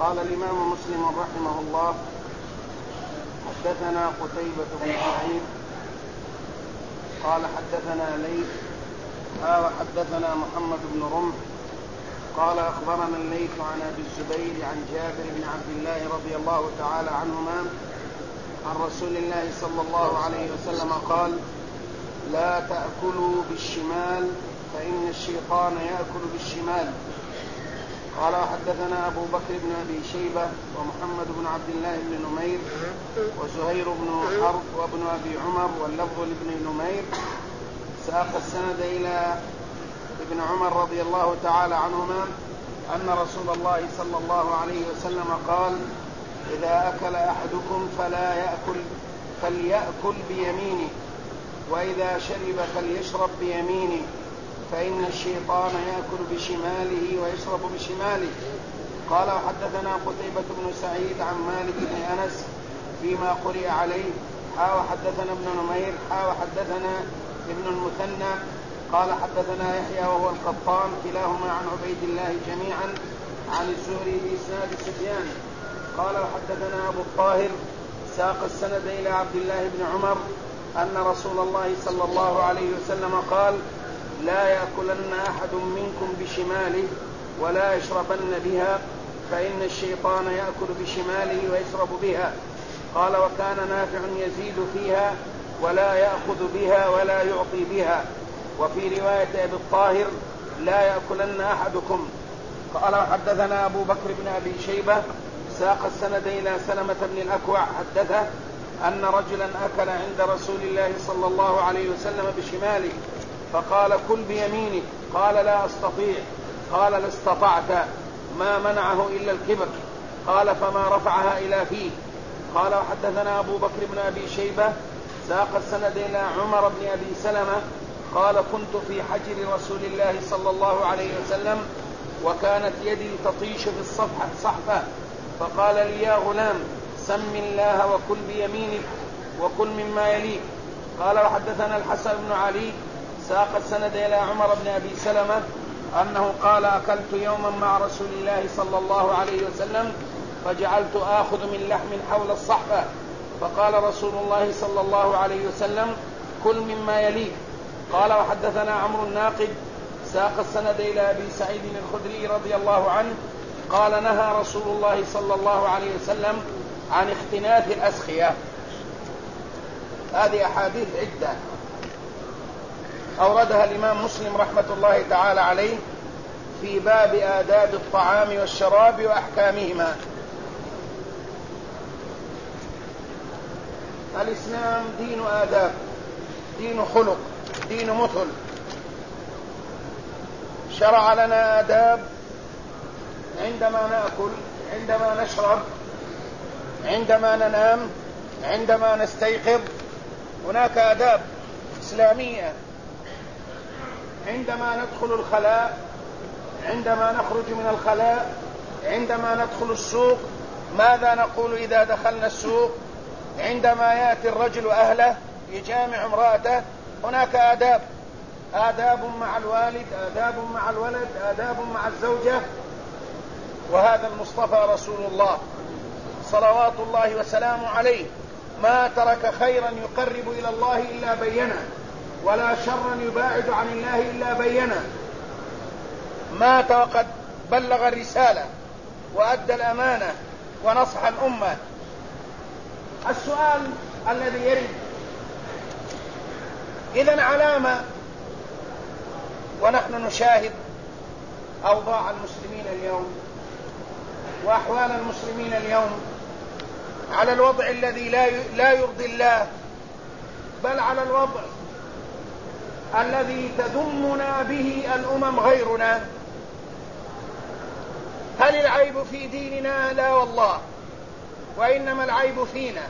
قال الإمام مسلم رحمه الله: حدثنا قتيبة بن سعيد قال حدثنا ليث وحدثنا محمد بن رمح قال أخبرنا الليث عن أبي الزبير عن جابر بن عبد الله رضي الله تعالى عنهما عن رسول الله صلى الله عليه وسلم قال: لا تأكلوا بالشمال فإن الشيطان يأكل بالشمال. قال: حدثنا أبو بكر بن أبي شيبة ومحمد بن عبد الله بن نمير وزهير بن حرب وابن أبي عمر واللفظ لابن نمير. ساق السند إلى ابن عمر رضي الله تعالى عنهما أن رسول الله صلى الله عليه وسلم قال: إذا أكل أحدكم فليأكل بيمينه، وإذا شرب فليشرب بيمينه، فإن الشيطان يأكل بشماله ويشرب بشماله. قال: وحدثنا قتيبة بن سعيد عن مالك بن أنس فيما قرئ عليه وحدثنا ابن نمير وحدثنا ابن المثنى قال حدثنا يحيى وهو القطان كلاهما عن عبيد الله جميعا عن الزهري بإسناد سفيان. قال: وحدثنا أبو الطاهر ساق السند إلى عبد الله بن عمر أن رسول الله صلى الله عليه وسلم قال: لا يأكلن أحد منكم بشماله ولا يشربن بها، فإن الشيطان يأكل بشماله ويشرب بها. قال: وكان نافع يزيد فيها ولا يأخذ بها ولا يعطي بها. وفي رواية أبي الطاهر: لا يأكلن أحدكم. قال: حدثنا أبو بكر بن أبي شيبة ساق السند إلى سلمة بن الأكوع حدثه أن رجلا أكل عند رسول الله صلى الله عليه وسلم بشماله فقال: كل بيمينك. قال: لا أستطيع. قال: لا استطعت. ما منعه إلا الكبر. قال: فما رفعها إلى فيه. قال: وحدثنا أبو بكر بن أبي شيبة ساق السند إلى عمر بن أبي سلمة قال: كنت في حجر رسول الله صلى الله عليه وسلم وكانت يدي تطيش في الصحفة، فقال لي: يا غلام، سم الله وكل بيمينك وكل مما يليك. قال: وحدثنا الحسن بن علي ساق السند إلى عمر بن أبي سلمة أنه قال: أكلت يوما مع رسول الله صلى الله عليه وسلم فجعلت آخذ من لحم حول الصحفة، فقال رسول الله صلى الله عليه وسلم: كل مما يليك. قال: وحدثنا عمرو الناقد ساق السند إلى أبي سعيد الخدري رضي الله عنه قال: نهى رسول الله صلى الله عليه وسلم عن اختناث الأسخية. هذه أحاديث عدة أوردها الإمام مسلم رحمة الله تعالى عليه في باب آداب الطعام والشراب وأحكامهما. الإسلام دين آداب، دين خلق، دين مثل. شرع لنا آداب عندما نأكل، عندما نشرب، عندما ننام، عندما نستيقظ. هناك آداب إسلامية. عندما ندخل الخلاء، عندما نخرج من الخلاء، عندما ندخل السوق، ماذا نقول إذا دخلنا السوق؟ عندما يأتي الرجل أهله يجامع امرأته، هناك آداب. آداب مع الوالد، آداب مع الولد، آداب مع الزوجة. وهذا المصطفى رسول الله صلوات الله وسلامه عليه ما ترك خيرا يقرب إلى الله إلا بينه، ولا شرا يباعد عن الله إلا بينه. مات وقد بلغ الرسالة وأدى الأمانة ونصح الأمة. السؤال الذي يرد: إذن علامة ونحن نشاهد أوضاع المسلمين اليوم وأحوال المسلمين اليوم على الوضع الذي لا يرضي الله، بل على الوضع الذي تذمنا به الأمم غيرنا، هل العيب في ديننا؟ لا والله، وإنما العيب فينا.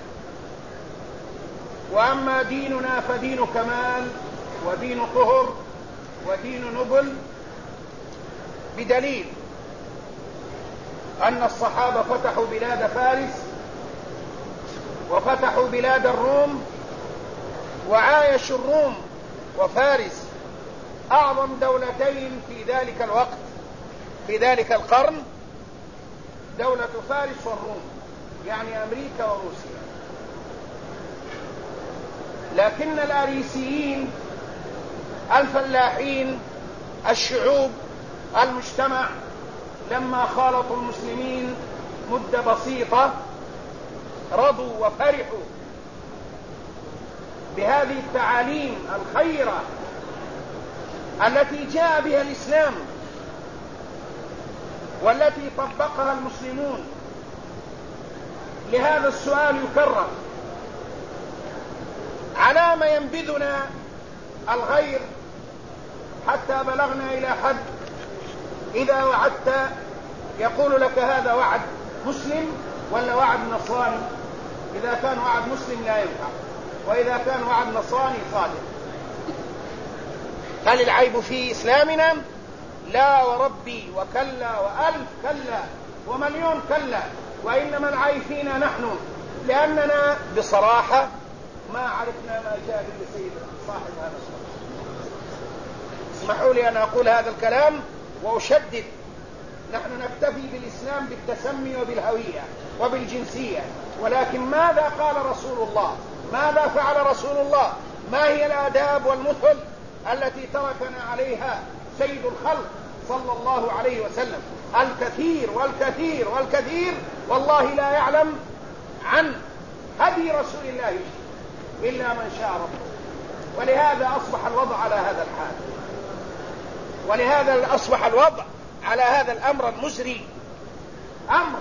وأما ديننا فدين كمال ودين طهر ودين نبل، بدليل أن الصحابة فتحوا بلاد فارس وفتحوا بلاد الروم، وعايشوا الروم وفارس أعظم دولتين في ذلك الوقت، في ذلك القرن، دولة فارس والروم، يعني أمريكا وروسيا. لكن الأريسيين الفلاحين الشعوب المجتمع لما خالطوا المسلمين مدة بسيطة رضوا وفرحوا بهذه التعاليم الخيرة التي جاء بها الإسلام والتي طبقها المسلمون. لهذا السؤال يكرر: على ما ينبذنا الغير حتى بلغنا إلى حد إذا وعدت يقول لك هذا وعد مسلم ولا وعد نصراني؟ إذا كان وعد مسلم لا ينفع، وإذا كان وعد نصراني صادق. هل العيب في إسلامنا؟ لا وربي، وكلا وألف كلا ومليون كلا، وإنما العيب فينا نحن، لأننا بصراحة ما عرفنا ما جاء به سيد صاحب هذا الشرف. اسمحوا لي أن أقول هذا الكلام وأشدد: نحن نكتفي بالإسلام بالتسمي وبالهوية وبالجنسية، ولكن ماذا قال رسول الله؟ ماذا فعل رسول الله؟ ما هي الآداب والمثل التي تركنا عليها سيد الخلق صلى الله عليه وسلم؟ الكثير والكثير والكثير والله لا يعلم عن هدي رسول الله إلا من شاء ربه. ولهذا أصبح الوضع على هذا الحال، ولهذا أصبح الوضع على هذا الأمر المزري، أمر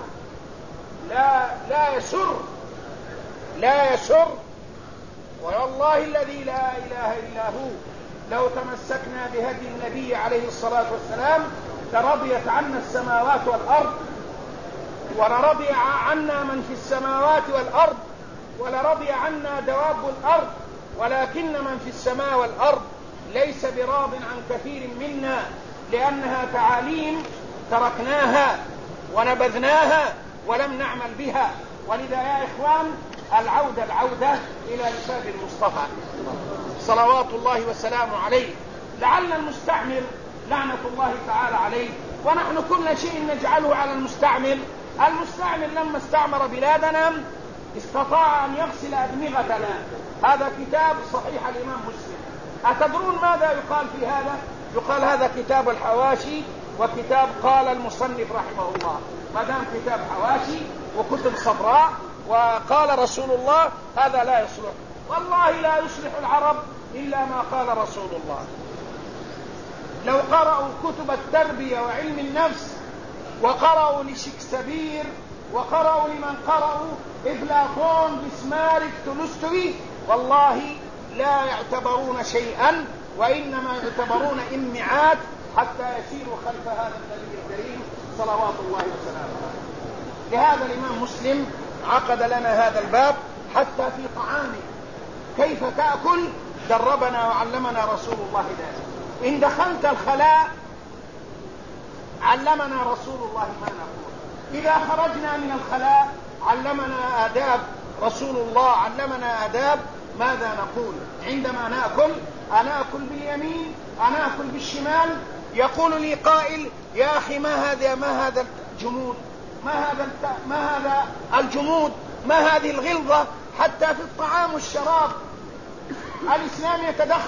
لا يسر. والله الذي لا إله إلا هو لو تمسكنا بهدي النبي عليه الصلاة والسلام لرضيت عنا السماوات والأرض، ولرضي عنا من في السماوات والأرض، ولرضي عنا دواب الأرض، ولكن من في السماء والأرض ليس براض عن كثير منا، لأنها تعاليم تركناها ونبذناها ولم نعمل بها. ولذا يا إخوان العودة إلى رسالة المصطفى صلوات الله وسلامه عليه. لعل المستعمر لعنة الله تعالى عليه، ونحن كل شيء نجعله على المستعمر لما استعمر بلادنا استطاع أن يغسل أدمغتنا. هذا كتاب صحيح الإمام مسلم. أتدرون ماذا يقال في هذا؟ يقال هذا كتاب الحواشي وكتاب قال المصنف رحمه الله. ما دام كتاب حواشي وكتب صفراء وقال رسول الله هذا لا يصلح. والله لا يصلح العرب إلا ما قال رسول الله. لو قرأوا كتب التربية وعلم النفس وقرأوا لشكسبير وقرأوا لمن قرأوا إفلاطون بسمارك تولستوي والله لا يعتبرون شيئا، وإنما يعتبرون إمعات حتى يسيروا خلف هذا النبي الكريم صلوات الله وسلامه. لهذا الإمام مسلم عقد لنا هذا الباب حتى في طعامه كيف تأكل دربنا وعلمنا رسول الله ذلك. إن دخلت الخلاء علمنا رسول الله ما نقول، إذا خرجنا من الخلاء علمنا آداب رسول الله، علمنا آداب ماذا نقول عندما نأكل. أنا أكل باليمين، أنا أكل بالشمال. يقول لي قائل: يا أخي ما هذا الجمود، ما هذا الجمود، ما هذه الغلظة حتى في الطعام والشراب. الإسلام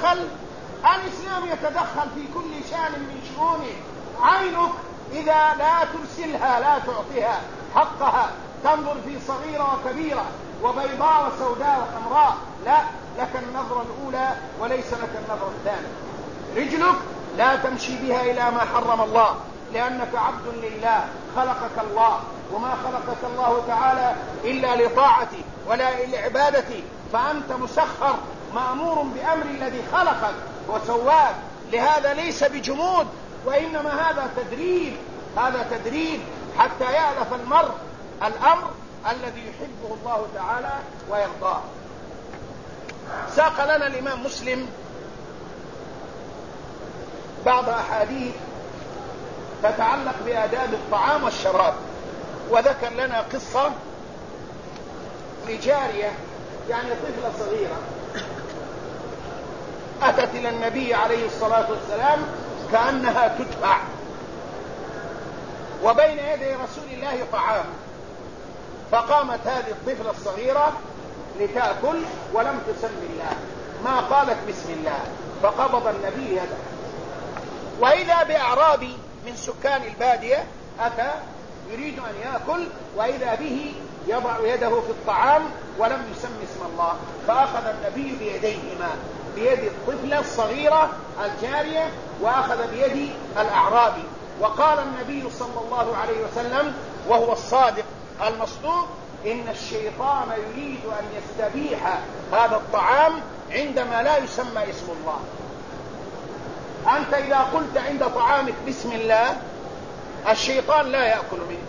يتدخل في كل شان من شؤونه. عينك إذا لا ترسلها لا تعطيها حقها، تنظر في صغيرة وكبيرة وبيضاء وسوداء وحمراء، لا، لك النظرة الأولى وليس لك النظرة الثانية. رجلك لا تمشي بها إلى ما حرم الله، لأنك عبد لله، خلقك الله، وما خلقك الله تعالى إلا لطاعتي ولا لعبادتي، فأنت مسخر مأمور بأمر الذي خلقك وسواك. لهذا ليس بجمود، وإنما هذا تدريب حتى يألف المرء الأمر الذي يحبه الله تعالى ويرضاه. ساق لنا الإمام مسلم بعض أحاديث تتعلق بآداب الطعام والشراب، وذكر لنا قصة لجارية يعني طفلة صغيرة أتت إلى النبي عليه الصلاة والسلام كأنها تدفع، وبين يدي رسول الله طعام، فقامت هذه الطفلة الصغيرة لتأكل ولم تسمي الله، ما قالت بسم الله، فقبض النبي يده. وإذا بأعرابي من سكان البادية أتى يريد أن يأكل، وإذا به يضع يده في الطعام ولم يسمي اسم الله، فأخذ النبي بيديهما، بيد الطفلة الصغيرة الجارية وأخذ بيد الأعرابي. وقال النبي صلى الله عليه وسلم وهو الصادق المصدوق: إن الشيطان يريد أن يستبيح هذا الطعام عندما لا يسمى اسم الله. أنت إذا قلت عند طعامك بسم الله الشيطان لا يأكل منه،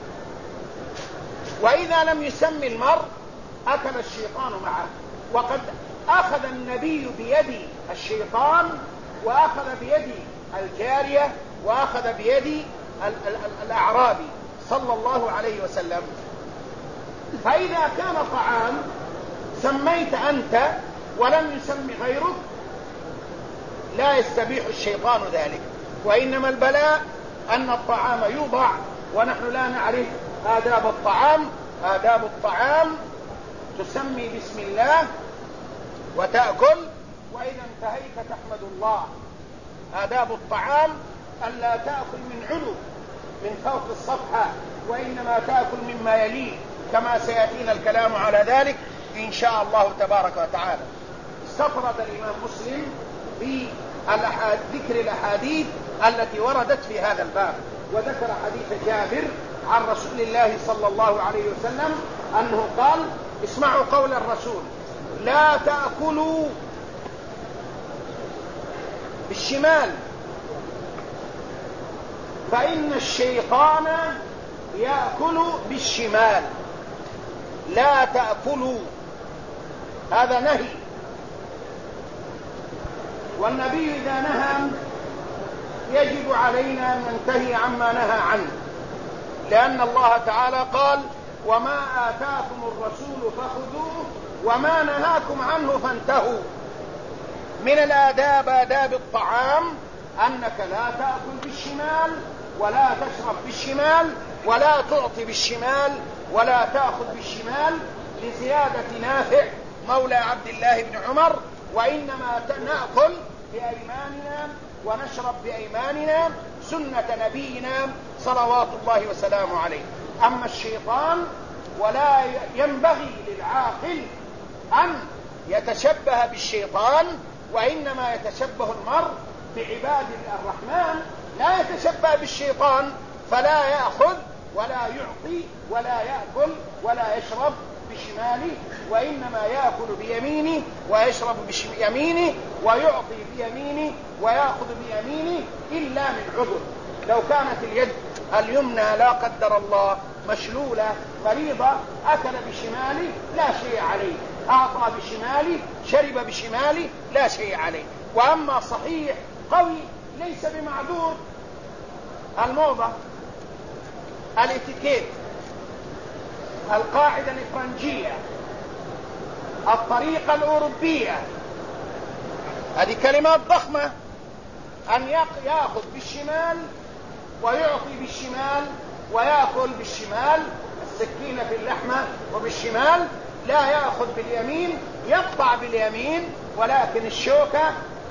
وإذا لم يسمي المرء أكل الشيطان معه. وقد أخذ النبي بيد الشيطان وأخذ بيد الجارية وأخذ بيد الأعرابي صلى الله عليه وسلم. فإذا كان طعام سميت أنت ولم يسمي غيرك لا يستبيح الشيطان ذلك، وإنما البلاء أن الطعام يوضع ونحن لا نعرف آداب الطعام. آداب الطعام تسمي بسم الله وتأكل، وإذا انتهيت تحمد الله. آداب الطعام ألا تأكل من علو من فوق الصفحة، وإنما تأكل مما يليه، كما سيأتينا الكلام على ذلك إن شاء الله تبارك وتعالى. استطرد الإمام مسلم في ذكر الأحاديث التي وردت في هذا الباب، وذكر حديث جابر عن رسول الله صلى الله عليه وسلم أنه قال: اسمعوا قول الرسول: لا تأكلوا بالشمال فإن الشيطان يأكل بالشمال. لا تأكلوا، هذا نهي، والنبي إذا نهى يجب علينا أن ننتهي عما نهى عنه، لأن الله تعالى قال: وما آتاكم الرسول فخذوه وما نهاكم عنه فانتهوا. من الآداب آداب الطعام أنك لا تأكل بالشمال ولا تشرب بالشمال ولا تعطي بالشمال ولا تأخذ بالشمال، لزيادة نافع مولى عبد الله بن عمر: وإنما نأكل بأيماننا ونشرب بأيماننا سنة نبينا صلوات الله وسلامه عليه. أما الشيطان ولا ينبغي للعاقل أن يتشبه بالشيطان، وإنما يتشبه المرء بعباد الرحمن، لا يتشبه بالشيطان، فلا يأخذ ولا يعطي ولا يأكل ولا يشرب بشماله، وإنما يأكل بيمينه ويشرب بيمينه ويعطي بيمينه ويأخذ بيمينه، إلا من عذر. لو كانت اليد اليمنى لا قدر الله مشلولة مريضة أكل بشماله لا شيء عليه، أعطى بشماله شرب بشماله لا شيء عليه. وأما صحيح قوي ليس بمعذور، الموضة، الاتيكيت، القاعدة الإفرنجية، الطريقة الأوروبية، هذه كلمات ضخمة. أن يأخذ بالشمال ويعطي بالشمال ويأكل بالشمال، السكينة في اللحمة وبالشمال، لا يأخذ باليمين، يقطع باليمين ولكن الشوكة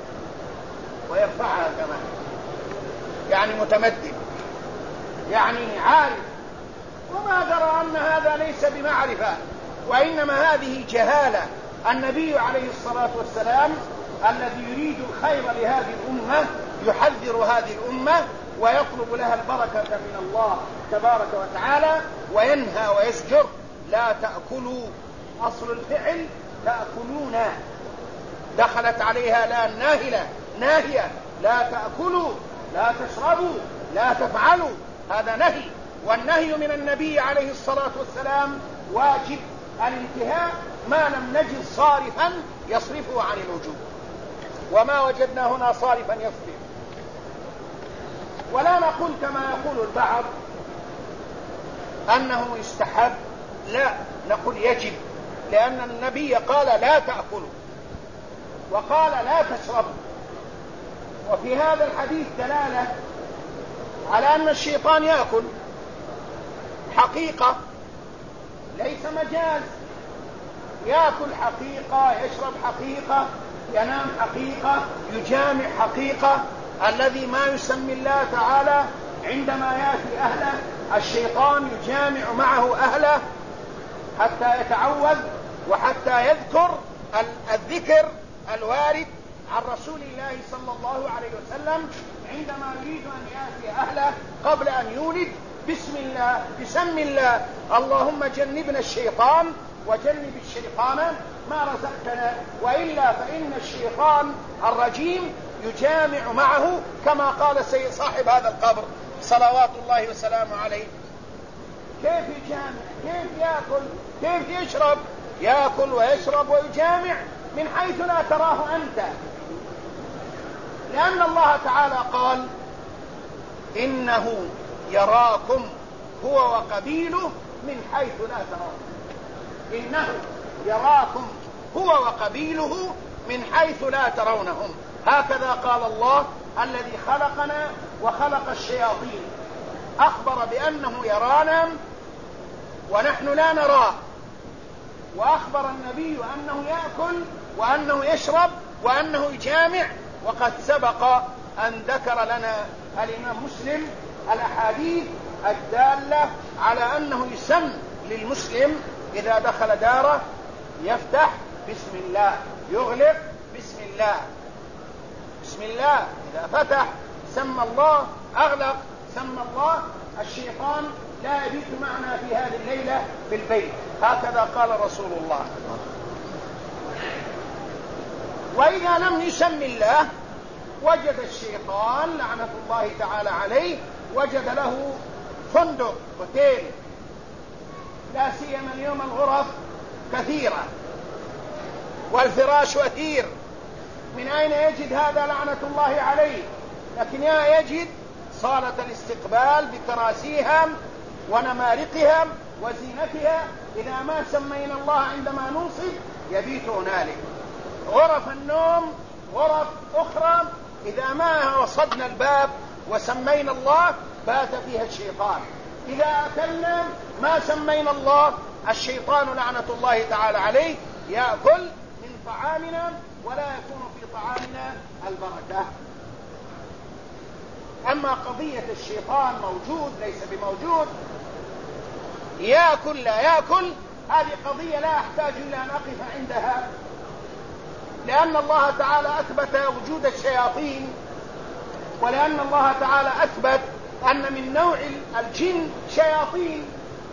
ويرفعها كمان، يعني متمدد، يعني عارف، وما درى أن هذا ليس بمعرفة، وإنما هذه جهالة. النبي عليه الصلاة والسلام الذي يريد الخير لهذه الأمة يحذر هذه الأمة ويطلب لها البركة من الله تبارك وتعالى، وينهى ويزجر: لا تأكلوا، أصل الفعل تأكلون، دخلت عليها لا الناهلة ناهية، لا تأكلوا، لا تشربوا، لا تفعلوا، هذا نهي. والنهي من النبي عليه الصلاة والسلام واجب الانتهاء ما لم نجد صارفا يصرفه عن الوجوب، وما وجدنا هنا صارفا يصرف. ولا نقول كما يقول البعض أنه يستحب، لا، نقول يجب، لأن النبي قال: لا تأكلوا، وقال: لا تشربوا. وفي هذا الحديث دلالة على أن الشيطان يأكل حقيقة ليس مجاز، يأكل حقيقة، يشرب حقيقة، ينام حقيقة، يجامع حقيقة. الذي ما يسمي الله تعالى عندما يأتي أهله الشيطان يجامع معه أهله حتى يتعوذ وحتى يذكر الذكر الوارد عن رسول الله صلى الله عليه وسلم عندما يريد أن يأتي أهله قبل أن يولد: بسم الله، بسم الله، اللهم جنبنا الشيطان وجنب الشيطان ما رزقتنا، وإلا فإن الشيطان الرجيم يجامع معه كما قال سيد صاحب هذا القبر صلوات الله وسلامه عليه. كيف يجامع؟ كيف يأكل؟ كيف يشرب؟ يأكل ويشرب ويجامع من حيث لا تراه أنت، لأن الله تعالى قال: إنه يراكم هو وقبيله من حيث لا تراه. إنه يراكم هو وقبيله من حيث لا ترونهم. هكذا قال الله الذي خلقنا وخلق الشياطين، أخبر بأنه يرانا ونحن لا نراه، وأخبر النبي أنه يأكل وأنه يشرب وأنه يجامع. وقد سبق أن ذكر لنا الإمام مسلم الأحاديث الدالة على أنه يسن للمسلم إذا دخل داره يفتح بسم الله، يغلق بسم الله، بسم الله. إذا فتح سمى الله، أغلق سمى الله. الشيطان لا يبيت معنا في هذه الليلة في البيت، هكذا قال رسول الله. وإذا لم يسم الله وجد الشيطان لعنة الله تعالى عليه، وجد له فندق، اوتيل، لا سيما اليوم الغرف كثيرة والفراش وثير. من أين يجد هذا لعنة الله عليه؟ لكن يجد صالة الاستقبال بكراسيها ونمارقها وزينتها. إذا ما سمينا الله عندما نوصف يبيت هنالك. غرف النوم غرف أخرى إذا ما وصدنا الباب وسمينا الله بات فيها الشيطان. إذا أكلنا ما سمينا الله الشيطان لعنة الله تعالى عليه يأكل من طعامنا ولا يكون في طعامنا البركة. أما قضية الشيطان موجود ليس بموجود، يأكل لا يأكل، هذه قضية لا أحتاج إلى أن أقف عندها، لأن الله تعالى أثبت وجود الشياطين، ولأن الله تعالى أثبت أن من نوع الجن شياطين،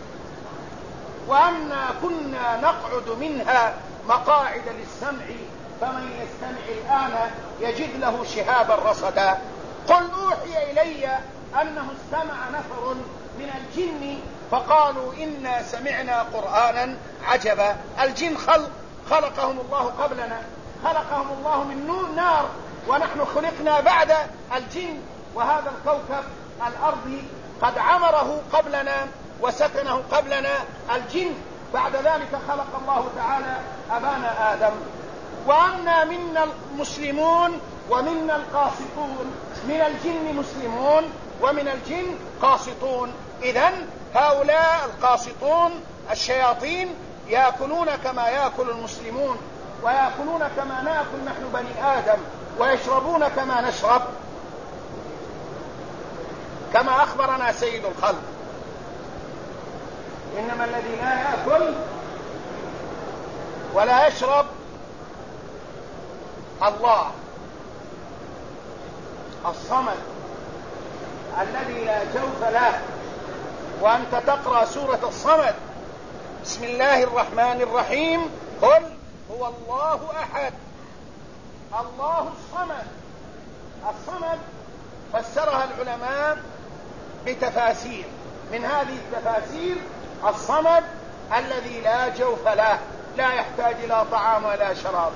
وأن كنا نقعد منها مقاعد للسمع فمن يستمع الآن يجد له شهابا رصدا. قل أوحي إلي أنه استمع نفر من الجن فقالوا إنا سمعنا قرآنا عجبا. الجن خلقهم الله قبلنا، خلقهم الله من نار، ونحن خلقنا بعد الجن، وهذا الكوكب الأرضي قد عمره قبلنا وسكنه قبلنا الجن. بعد ذلك خلق الله تعالى أبانا آدم. وأنا منا المسلمون ومنا القاسطون، من الجن مسلمون ومن الجن قاسطون. إذن هؤلاء القاسطون الشياطين يأكلون كما يأكل المسلمون، ويأكلون كما نأكل نحن بني آدم، ويشربون كما نشرب، كما أخبرنا سيد الخلق. إنما الذي لا يأكل ولا يشرب الله الصمد الذي لا جوف له. وأنت تقرأ سورة الصمد بسم الله الرحمن الرحيم: قل هو الله أحد الله الصمد. الصمد فسرها العلماء بتفاسير، من هذه التفاسير الصمد الذي لا جوف له، لا يحتاج إلى طعام ولا شراب،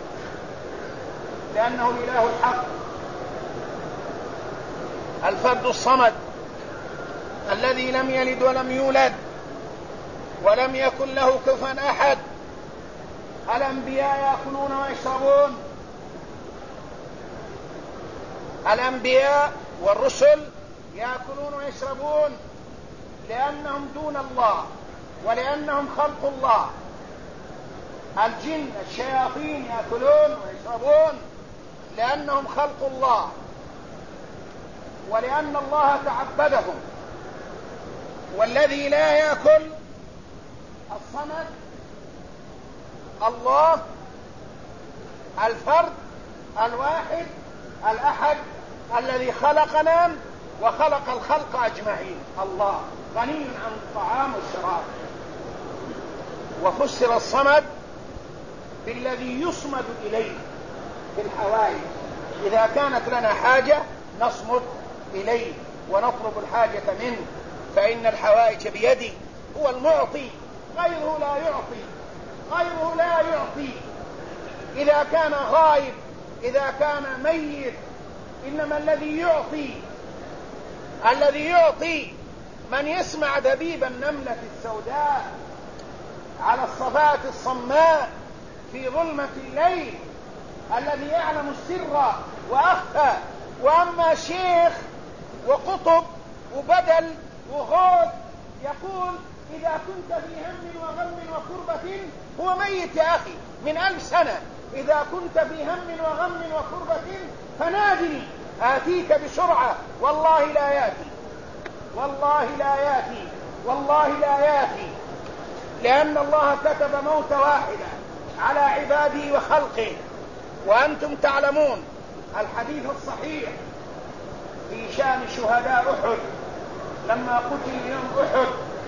لأنه الإله الحق الفرد الصمد الذي لم يلد ولم يولد ولم يكن له كفوا أحد. الأنبياء يأكلون ويشربون، الأنبياء والرسل يأكلون ويشربون لأنهم دون الله ولأنهم خلق الله. الجن الشياطين يأكلون ويشربون لأنهم خلق الله ولأن الله تعبدهم. والذي لا يأكل الصمد الله الفرد الواحد الأحد الذي خلقنا وخلق الخلق أجمعين. الله غني عن الطعام والشراب. وفسر الصمد بالذي يصمد إليه في الحوائج. إذا كانت لنا حاجة نصمد إليه ونطلب الحاجة منه، فإن الحوائج بيده، هو المعطي، غيره لا يعطي، غيره لا يعطي. إذا كان غائب، إذا كان ميت، إنما الذي يعطي من يسمع دبيب النملة السوداء على الصفات الصماء في ظلمة الليل، الذي يعلم السر وأخفى. وأما شيخ وقطب وبدل وغوث يقول إذا كنت في هم وغم وكربة، هو ميت يا أخي من 1000 سنة. إذا كنت في هم وغم وكربة فنادني آتيك بسرعة. والله لا يأتي، والله لا يأتي، والله لا يأتي، لأن الله كتب موت واحدة على عباده وخلقه. وأنتم تعلمون الحديث الصحيح في شأن شهداء أحد، لما قتل يوم أحد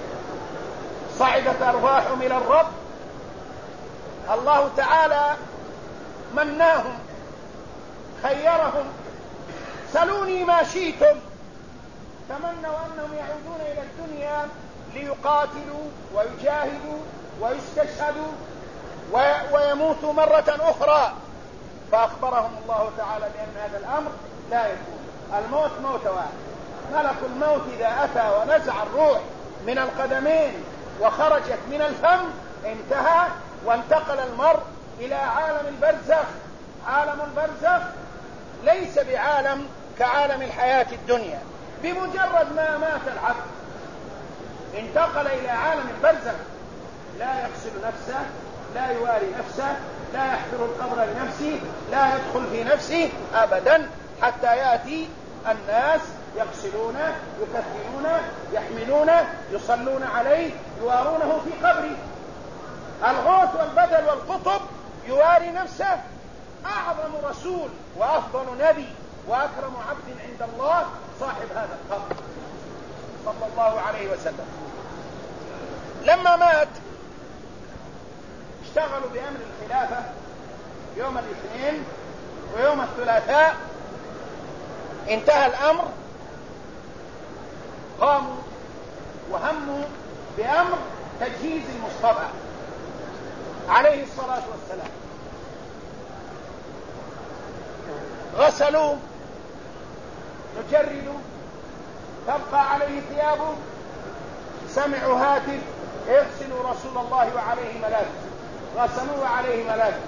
صعدت أرواحهم إلى الرب، الله تعالى مناهم، خيرهم: سلوني ما شئتم. تمنوا أنهم يعودون إلى الدنيا ليقاتلوا ويجاهدوا ويستشهدوا ويموتوا مرة أخرى، فأخبرهم الله تعالى بأن هذا الأمر لا يكون. الموت موت واحد. ملك الموت إذا أتى ونزع الروح من القدمين وخرجت من الفم انتهى، وانتقل المرء إلى عالم البرزخ. عالم البرزخ ليس بعالم كعالم الحياة الدنيا. بمجرد ما مات العبد انتقل إلى عالم البرزخ، لا يغسل نفسه، لا يواري نفسه، لا يحفر القبر لنفسه، لا يدخل في نفسه أبدا، حتى يأتي الناس يغسلونه، يكفنونه، يحملونه، يصلون عليه، يوارونه في قبره. الغوث والبدل والقطب يواري نفسه. أعظم رسول وأفضل نبي وأكرم عبد عند الله صاحب هذا القبر صلى الله عليه وسلم. لما مات اشتغلوا بأمر الخلافة يوم الاثنين ويوم الثلاثاء. انتهى الأمر، قاموا وهموا بأمر تجهيز المصطفى عليه الصلاة والسلام. غسلوا، يجردوا، تبقى عليه ثيابه. سمعوا هاتف: اغسلوا رسول الله وعليه ملابس. غسلوه وعليه ملابس.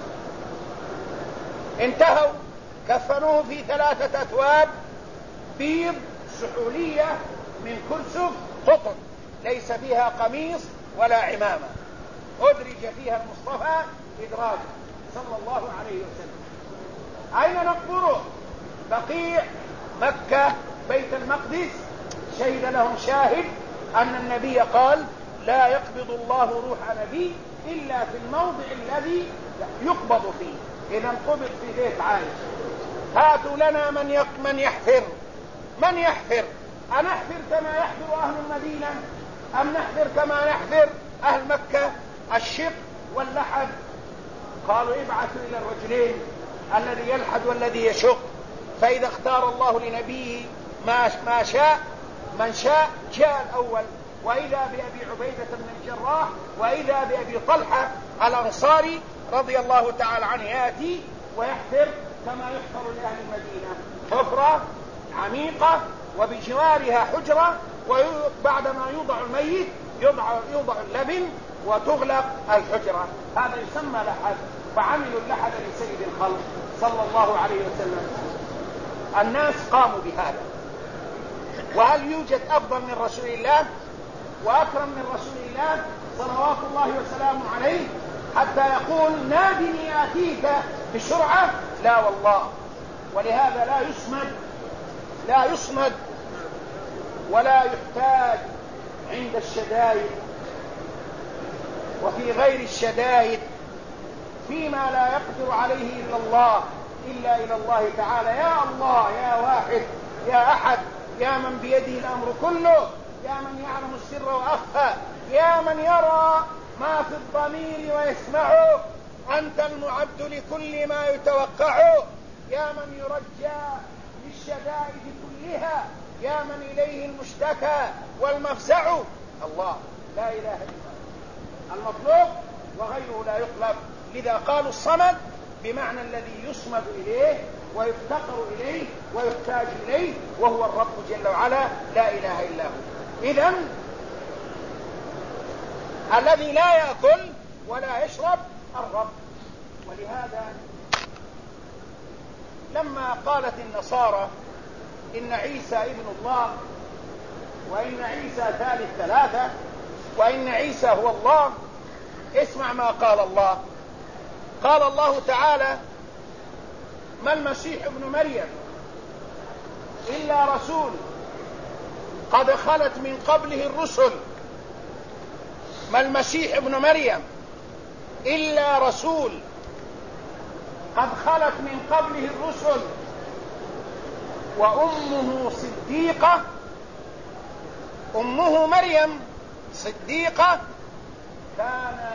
انتهوا، كفنوه في 3 أثواب بيض سحولية من كرسف قطن، ليس فيها قميص ولا عمامة. أدرج فيها المصطفى إدراجا صلى الله عليه وسلم. أين نقبره؟ بقيع، مكة، بيت المقدس. شهد لهم شاهد أن النبي قال: لا يقبض الله روح نبي إلا في الموضع الذي يقبض فيه. إذا قبض في بيت عائشة. هاتوا لنا من يحفر. من يحفر؟ أنحفر كما يحفر أهل المدينة أم نحفر كما يحفر أهل مكة؟ الشق واللحد. قالوا: ابعثوا إلى الرجلين، الذي يلحد والذي يشق. فإذا اختار الله لنبيه ما شاء، من شاء جاء الأول. وإذا بأبي عبيدة بن الجراح وإذا بأبي طلحة الأنصاري رضي الله تعالى عنه يأتي ويحفر كما يحفر لأهل المدينة، حفرة عميقة وبجوارها حجرة، وبعدما يوضع الميت يوضع اللبن وتغلق الحجرة. هذا يسمى لحد. فعملوا اللحد لسيد الخلق صلى الله عليه وسلم. الناس قاموا بهذا. وهل يوجد أفضل من رسول الله وأكرم من رسول الله صلوات الله وسلامه عليه حتى يقول نادني آتيك بسرعة؟ لا والله. ولهذا لا يصمد ولا يحتاج عند الشدائد وفي غير الشدائد فيما لا يقدر عليه إلا إلى الله تعالى. يا الله، يا واحد، يا أحد، يا من بيده الأمر كله، يا من يعلم السر وأخفى، يا من يرى ما في الضمير ويسمعه، أنت المعد لكل ما يتوقعه، يا من يرجى للشدائد كلها، يا من إليه المشتكى والمفزع. الله لا إله إلا الله المطلوب وغيره لا يطلب. لذا قالوا الصمد بمعنى الذي يصمد إليه ويفتقر إليه ويحتاج إليه، وهو الرب جل وعلا لا إله إلا هو. إذن الذي لا يأكل ولا يشرب الرب. ولهذا لما قالت النصارى إن عيسى ابن الله، وإن عيسى ثالث ثلاثة، وإن عيسى هو الله، اسمع ما قال الله. قال الله تعالى: ما المسيح ابن مريم إلا رسول قد خلت من قبله الرسل. ما المسيح ابن مريم إلا رسول قد خلت من قبله الرسل وأمه صديقة. أمه مريم صديقة. كانا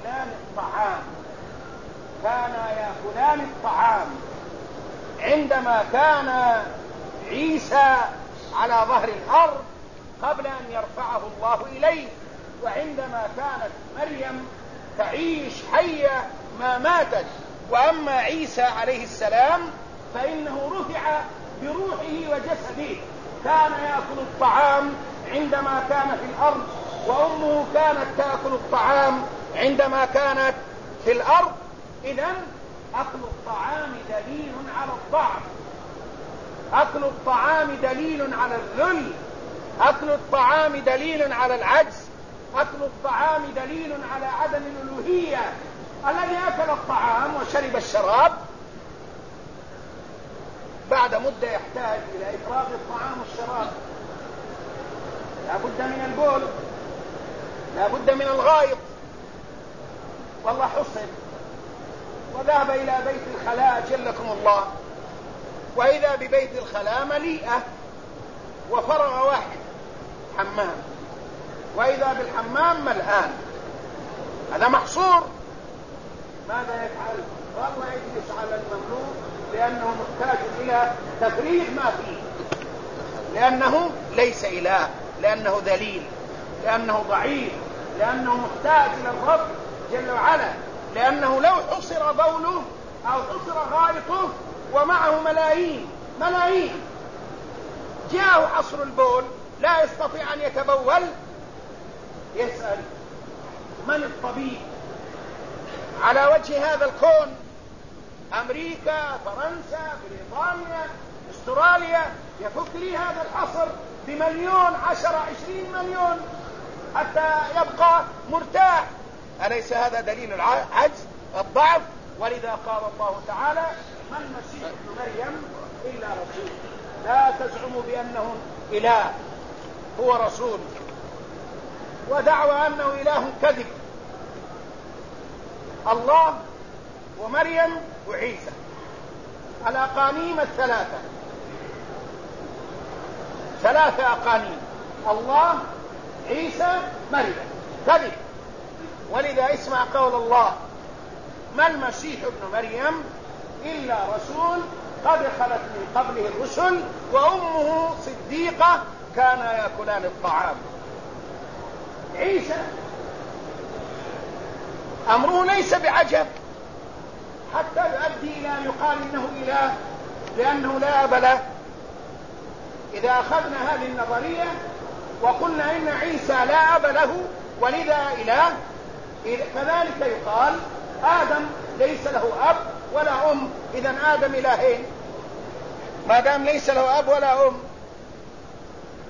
يأكلان الطعام عندما كان عيسى على ظهر الأرض قبل أن يرفعه الله إليه، وعندما كانت مريم تعيش حية ما ماتت. وأما عيسى عليه السلام فإنه رفع بروحه وجسده. كان يأكل الطعام عندما كان في الأرض، وأمه كانت تأكل الطعام عندما كانت في الأرض. إذن أكل الطعام دليل على الضعف، أكل الطعام دليل على الذل، أكل الطعام دليل على العجز، أكل الطعام دليل على عدم الألوهية. الذي أكل الطعام وشرب الشراب بعد مدة يحتاج إلى إفراغ الطعام والشراب، لا بد من البول، لا بد من الغائط. والله حصل وذهب إلى بيت الخلاء جلكم الله، وإذا ببيت الخلاء مليئة، وفرغ واحد حمام، وإذا بالحمام ملآن. هذا محصور. ماذا يفعل؟ والله يجلس على المملوك لأنه محتاج إلى تفريغ ما فيه، لأنه ليس إله، لأنه ذليل، لأنه ضعيف، لأنه محتاج إلى الرب جل وعلا. لأنه لو حصر بوله أو حصر غائطه ومعه ملايين جاءه حصر البول لا يستطيع أن يتبول، يسأل من الطبيب على وجه هذا الكون؟ أمريكا، فرنسا، بريطانيا، استراليا، يفك لي هذا الحصر بمليون، 10، 20 مليون حتى يبقى مرتاح. أليس هذا دليل العجز، الضعف؟ ولذا قال الله تعالى: ما المسيح ابن مريم إلا رسول. لا تزعموا بأنه إله، هو رسول. ودعوى أنه إله كذب. الله ومريم وعيسى الأقانيم الثلاثة، 3 أقانيم: الله، عيسى، مريم، كذب. ولذا اسمع قول الله: ما المسيح ابن مريم إلا رسول قد خلت من قبله الرسل وأمه صديقة كانا يأكلان الطعام. عيسى أمره ليس بعجب حتى يؤدي إلى أن يقال إنه إله، لأنه لا أب له. إذا أخذنا هذه النظرية وقلنا إن عيسى لا أب له ولذا إله، كذلك يقال آدم ليس له أب ولا أم، إذن آدم إلهين ما دام ليس له أب ولا أم.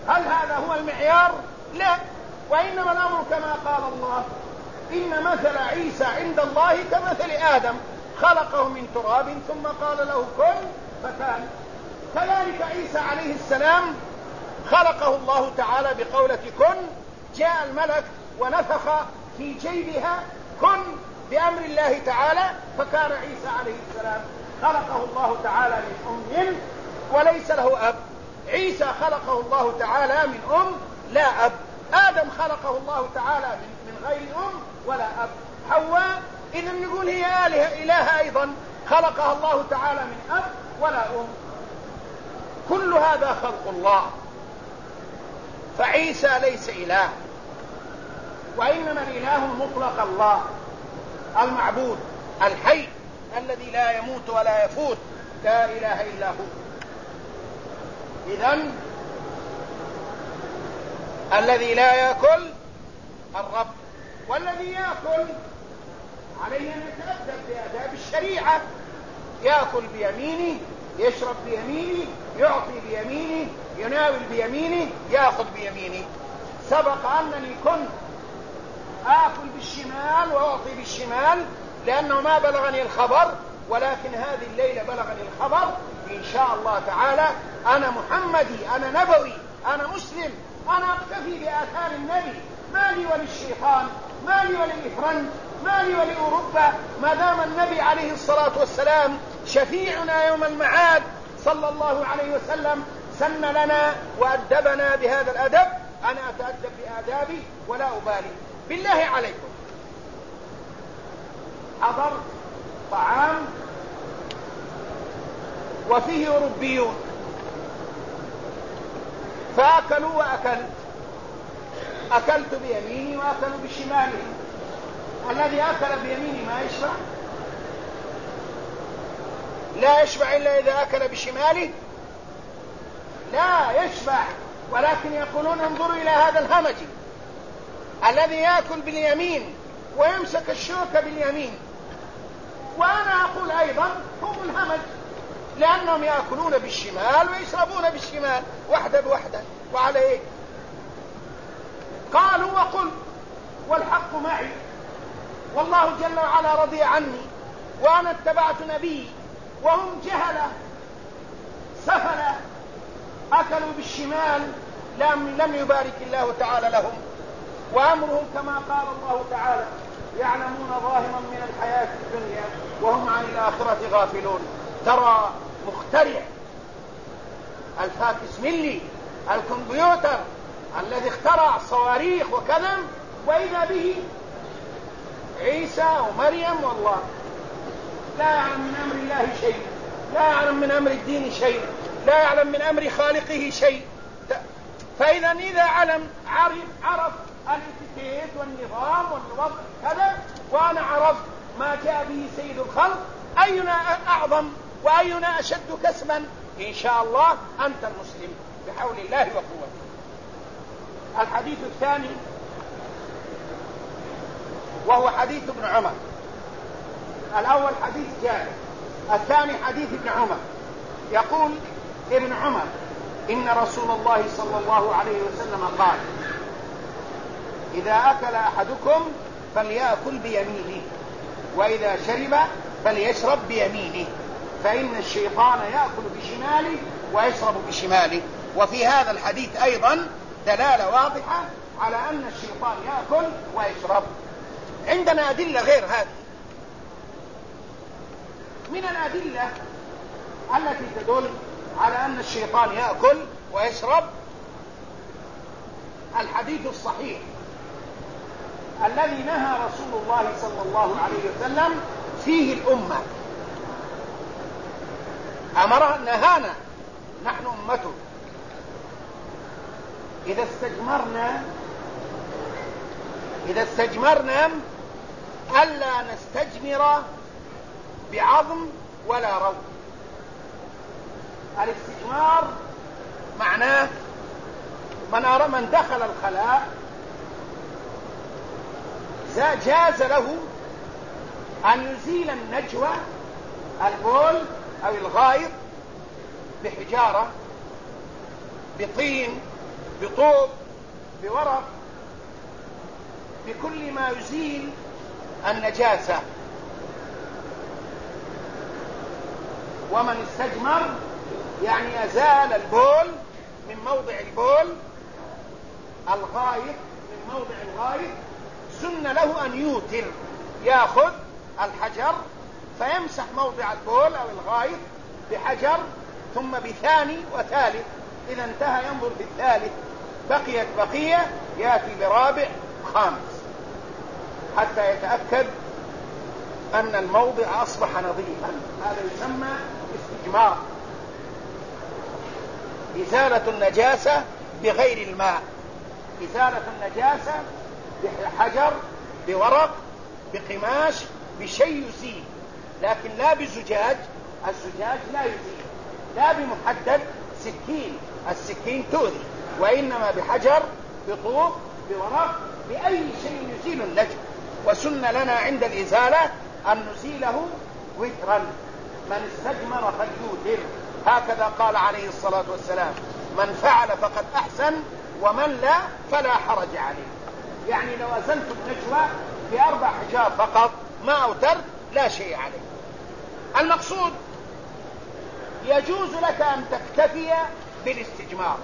هل هذا هو المعيار؟ لا، وإنما الأمر كما قال الله: إن مثل عيسى عند الله كمثل آدم خلقه من تراب ثم قال له كن فكان. كذلك عيسى عليه السلام خلقه الله تعالى بقولة كن، جاء الملك ونفخ في جيبها كن بأمر الله تعالى فكان عيسى عليه السلام. خلقه الله تعالى من أم وليس له أب. عيسى خلقه الله تعالى من أم لا أب. آدم خلقه الله تعالى من غير أم ولا أب. حواء إذا نقول هي إله أيضا، خلقها الله تعالى من أب ولا أم. كل هذا خلق الله، فعيسى ليس إله، وإنما الإله المطلق الله المعبود الحي الذي لا يموت ولا يفوت، لا إله إلا هو. إذن الذي لا يأكل الرب، والذي يأكل عليه أن يتأدب بآداب الشريعة، يأكل بيمينه، يشرب بيمينه، يعطي بيمينه، يناول بيمينه، يأخذ بيمينه. سبق أنني كنت آكل بالشمال وأعطي بالشمال لأنه ما بلغني الخبر، ولكن هذه الليلة بلغني الخبر إن شاء الله تعالى. أنا محمدي، أنا نبوي، أنا مسلم، أنا أكتفي بآثار النبي، ما لي وللشيطان، ما لي وللإفرنج، ما لي ولأوروبا، ما دام النبي عليه الصلاة والسلام شفيعنا يوم المعاد صلى الله عليه وسلم سن لنا وأدبنا بهذا الأدب، أنا أتأدب بآدابي ولا أبالي. بالله عليكم، حضر طعام وفيه أوروبيون فأكلوا وأكلت، أكلت بيميني وأكلوا بشمالي. الذي أكل بيميني ما يشبع؟ لا يشبع إلا إذا أكل بشماله؟ لا يشبع، ولكن يقولون انظروا إلى هذا الهمجي الذي يأكل باليمين ويمسك الشوكة باليمين. وأنا أقول أيضا هم الهمج، لأنهم يأكلون بالشمال ويشربون بالشمال، وحدة بوحدة. وعليه قالوا وقل والحق معي، والله جل وعلا رضي عني، وأنا اتبعت نبي، وهم جهلة سفلة أكلوا بالشمال، لم يبارك الله تعالى لهم. وأمرهم كما قال الله تعالى: يعلمون ظاهرا من الحياة الدنيا وهم عن الآخرة غافلون. ترى مخترع الفاكس ميلي الكمبيوتر الذي اخترع صواريخ وكذا، وإذا به عيسى ومريم، والله لا يعلم من أمر الله شيء، لا يعلم من أمر الدين شيء، لا يعلم من أمر خالقه شيء. فإذا إذا علم عرف الاتيكيت والنظام والوضع كذا، وأنا عرفت ما جاء به سيد الخلق، أينا أعظم وأينا أشد كسبا؟ إن شاء الله أنت المسلم بحول الله وقوته. الحديث الثاني وهو حديث ابن عمر. الأول حديث جابر، الثاني حديث ابن عمر. يقول ابن عمر: إن رسول الله صلى الله عليه وسلم قال: إذا أكل أحدكم فليأكل بيمينه، وإذا شرب فليشرب بيمينه، فإن الشيطان يأكل بشماله ويشرب بشماله. وفي هذا الحديث أيضا دلالة واضحة على أن الشيطان يأكل ويشرب. عندنا أدلة غير هذه. من الأدلة التي تدل على أن الشيطان يأكل ويشرب الحديث الصحيح الذي نهى رسول الله صلى الله عليه وسلم فيه الأمة، نهانا نحن أمته إذا استجمرنا ألا نستجمر بعظم ولا روث. الاستجمار معناه من دخل الخلاء جاز له أن يزيل النجوى البول أو الغائط بحجارة، بطين، بطوب، بورق، بكل ما يزيل النجاسة. ومن استجمر يعني أزال البول من موضع البول، الغائط من موضع الغائط، سن له أن يوتر، يأخذ الحجر فيمسح موضع البول أو الغائط بحجر، ثم بثاني وثالث، إذا انتهى ينظر في الثالث، بقيت بقية يأتي برابع خامس حتى يتأكد أن الموضع أصبح نظيفا. هذا يسمى استجمار، إزالة النجاسة بغير الماء، إزالة النجاسة بحجر، بورق، بقماش، بشيء يزيل، لكن لا بزجاج، الزجاج لا يزيل، لا بمحدد سكين، السكين تؤذي، وإنما بحجر، بطوب، بورق، بأي شيء يزيل النجم. وسن لنا عند الإزالة أن نزيله وترا، من استجمر فليوتر، هكذا قال عليه الصلاة والسلام: من فعل فقد أحسن ومن لا فلا حرج عليه. يعني لو أزلت النجوى ب4 حجار فقط ما أوترت لا شيء عليه. المقصود يجوز لك أن تكتفي بالاستجمار،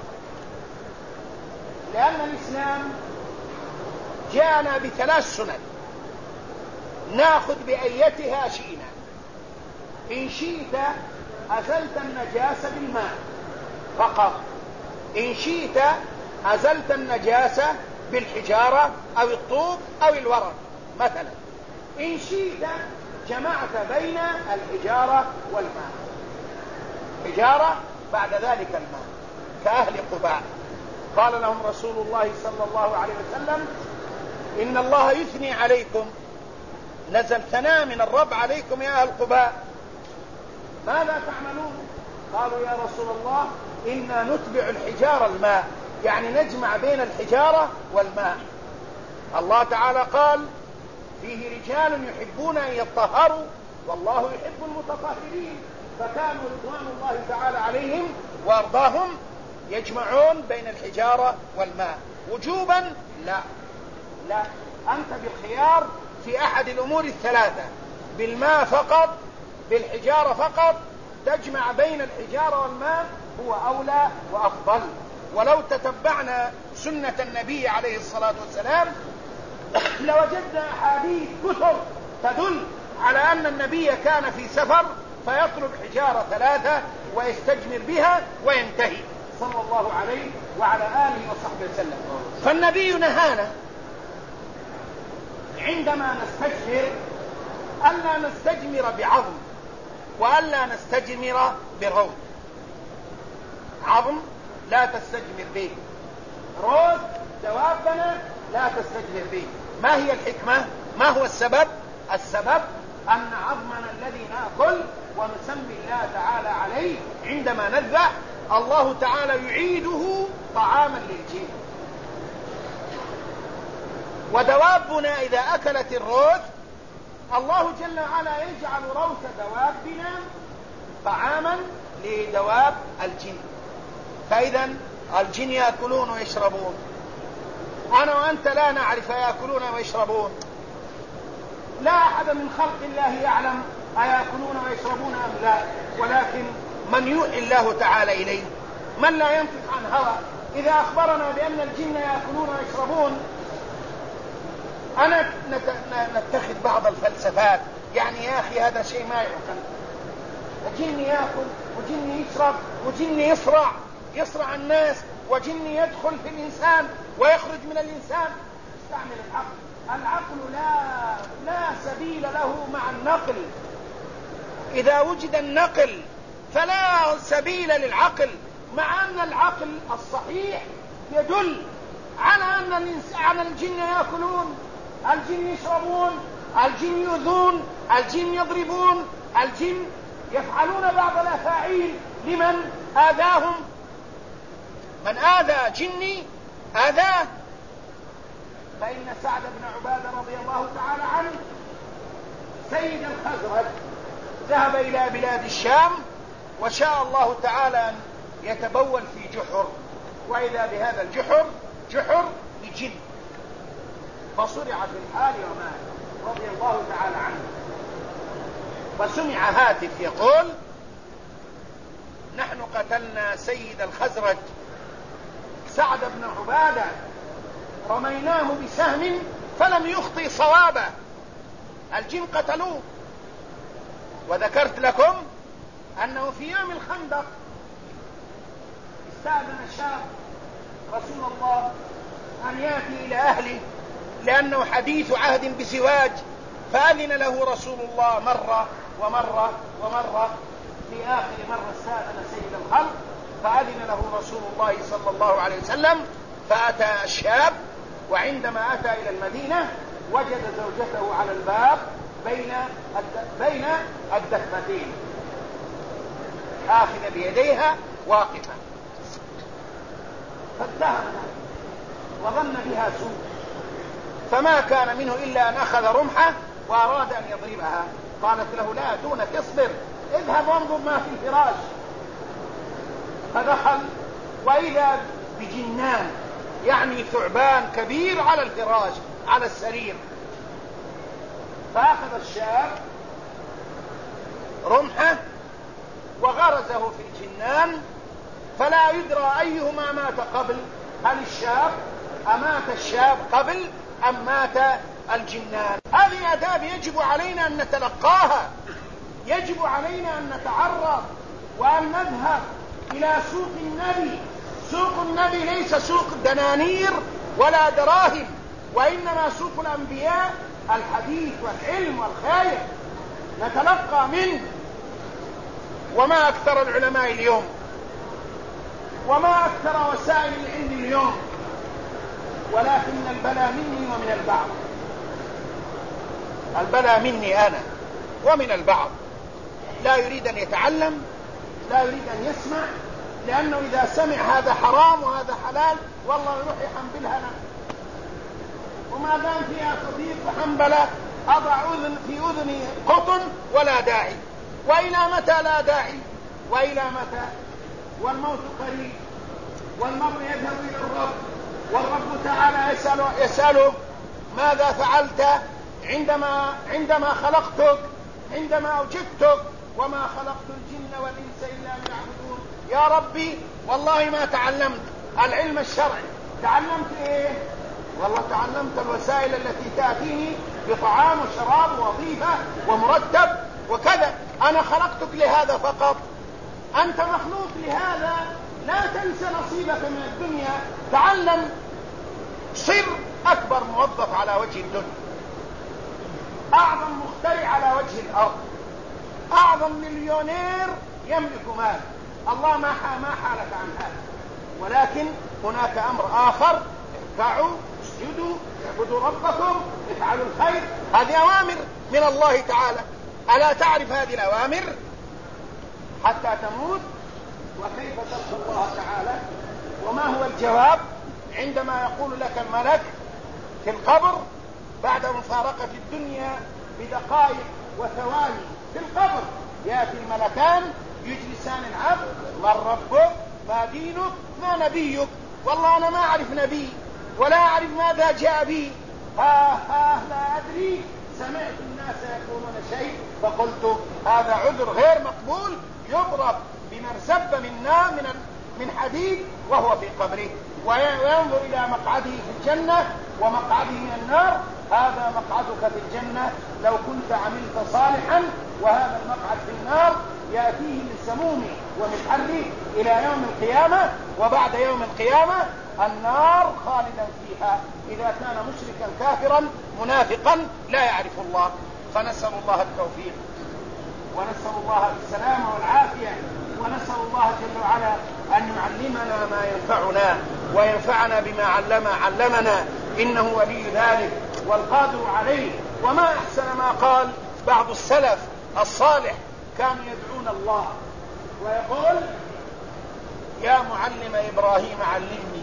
لأن الإسلام جاءنا ب3 سنن ناخذ بأيتها شئنا. إن شئت أزلت النجاسة بالماء فقط، إن شئت أزلت النجاسة بالحجارة أو الطوب أو الورق مثلا، إن شئت جمعت بين الحجارة والماء، حجارة بعد ذلك الماء، كأهل قباء قال لهم رسول الله صلى الله عليه وسلم: إن الله يثني عليكم، نزل ثناء من الرب عليكم يا أهل قباء، ماذا تعملون؟ قالوا يا رسول الله إنا نتبع الحجارة الماء، يعني نجمع بين الحجارة والماء. الله تعالى قال: فيه رجال يحبون أن يطهروا والله يحب المتطهرين، فكانوا رضوان الله تعالى عليهم وأرضاهم يجمعون بين الحجارة والماء وجوبا. لا، أنت بالخيار في أحد الأمور الثلاثة، بالماء فقط، بالحجارة فقط، تجمع بين الحجارة والماء هو أولى وأفضل. ولو تتبعنا سنة النبي عليه الصلاة والسلام لوجدنا أحاديث كثر تدل على أن النبي كان في سفر فيطلب حجارة 3 ويستجمر بها وينتهي صلى الله عليه وعلى آله وصحبه وسلم. فالنبي نهانا عندما نستجمر ألا نستجمر بعظم وألا نستجمر بروث. عظم لا تستجمر به، روث دوابنا لا تستجمر به. ما هي الحكمة؟ ما هو السبب؟ السبب أن عظمنا الذي نأكل ونسمي الله تعالى عليه عندما نذبح الله تعالى يعيده طعاما للجن، ودوابنا إذا أكلت الروث الله جل وعلا يجعل روث دوابنا طعاما لدواب الجن. فإذا الجن يأكلون ويشربون، أنا وأنت لا نعرف يأكلون ويشربون، لا أحد من خلق الله يعلم أيأكلون ويشربون أم لا، ولكن من يوحي الله تعالى إليه، من لا ينطق عن هوى، إذا أخبرنا بأن الجن يأكلون ويشربون. أنا نتخذ بعض الفلسفات، يعني يا أخي هذا شيء ما يعقل، الجن يأكل وجن يشرب وجن يصرع الناس وجن يدخل في الإنسان ويخرج من الإنسان. استعمل العقل لا سبيل له مع النقل. إذا وجد النقل فلا سبيل للعقل، مع أن العقل الصحيح يدل على أن الجن يأكلون، الجن يشربون، الجن يؤذون، الجن يضربون، الجن يفعلون بعض الأفاعيل لمن آذاهم. من آذى جني آذاه. فإن سعد بن عبادة رضي الله تعالى عنه سيد الخزرج ذهب إلى بلاد الشام وشاء الله تعالى أن يتبول في جحر، وإذا بهذا الجحر جحر لجن، فصرع في الحال ومات رضي الله تعالى عنه. وسمع هاتف يقول: نحن قتلنا سيد الخزرج سعد بن عبادة، رميناه بسهم فلم يخطي صوابه، الجن قتلوه. وذكرت لكم أنه في يوم الخندق استأذن شاب رسول الله أن يأتي إلى أهله لأنه حديث عهد بزواج، فأذن له رسول الله مرة ومرة ومرة. في آخر مرة استأذن سيد الخلق فأذن له رسول الله صلى الله عليه وسلم، فأتى الشاب، وعندما أتى إلى المدينة وجد زوجته على الباب بين الدفتين آخذ بيديها واقفة، فاتهمها وظن بها سوء، فما كان منه إلا أن أخذ رمحه وأراد أن يضربها. قالت له: لا دونك، اصبر، اذهب وانظر ما في الفراش. فدخل وإذا بجنان، يعني ثعبان كبير على الفراش على السرير. فأخذ الشاب رمحه وغرزه في الجنان، فلا يدرى أيهما مات قبل، هل الشاب أمات الشاب قبل أم مات الجنان. هذه آداب يجب علينا أن نتلقاها، يجب علينا أن نتعرض وأن نذهب إلى سوق النبي. سوق النبي ليس سوق دنانير ولا دراهم، وإنما سوق الأنبياء، الحديث والعلم والخير نتلقى منه. وما أكثر العلماء اليوم، وما أكثر وسائل العلم اليوم، ولكن البلاء مني ومن البعض، البلاء مني أنا ومن البعض، لا يريد أن يتعلم، لا يريد أن يسمع، لأنه إذا سمع هذا حرام وهذا حلال والله يروح يحنبلها أنا، وما دام فيها صديق فحنبلة أضع في أذني قطن ولا داعي. وإلى متى لا داعي؟ وإلى متى؟ والموت قريب، والمرء يذهب إلى الرب، والرب تعالى يسأله: ماذا فعلت عندما خلقتك، عندما أوجدتك؟ وما خلقت الجن والإنس إلا ليعبدون. يا ربي والله ما تعلمت العلم الشرعي، تعلمت إيه؟ والله تعلمت الوسائل التي تأتيني بطعام وشراب ووظيفة ومرتب وكذا. أنا خلقتك لهذا فقط، أنت مخلوق لهذا، لا تنسى نصيبك من الدنيا، تعلم، صر أكبر موظف على وجه الدنيا، أعظم مخترع على وجه الأرض، أعظم مليونير يملك مال. الله ما حالك عن هذا، ولكن هناك أمر آخر: اركعوا، اسجدوا، اعبدوا ربكم، افعلوا الخير. هذه أوامر من الله تعالى، ألا تعرف هذه الأوامر حتى تموت؟ وكيف تلقى الله تعالى؟ وما هو الجواب عندما يقول لك الملك في القبر بعد مفارقة الدنيا بدقائق وثواني؟ في القبر يأتي الملكان يجلسان العبد: من ربك؟ ما دينك؟ ما نبيك؟ والله أنا ما أعرف نبي ولا أعرف ماذا جاء بي، لا أدري. سمعت الناس يقولون شيء فقلت هذا عذر غير مقبول، يضرب بمرزبة من نار من حديد وهو في قبره، وينظر إلى مقعده في الجنة ومقعده من النار. هذا مقعدك في الجنة لو كنت عملت صالحا، وهذا المقعد في النار يأتيه من سمومه ومن حره إلى يوم القيامة، وبعد يوم القيامة النار خالدا فيها إذا كان مشركا كافرا منافقا لا يعرف الله. فنسأل الله التوفيق، ونسأل الله السلامة والعافية، ونسأل الله جل وعلا أن يعلمنا ما ينفعنا وينفعنا بما علمنا، إنه ولي ذلك والقادر عليه. وما أحسن ما قال بعض السلف الصالح، كانوا يدعون الله ويقول: يا معلم إبراهيم علمني،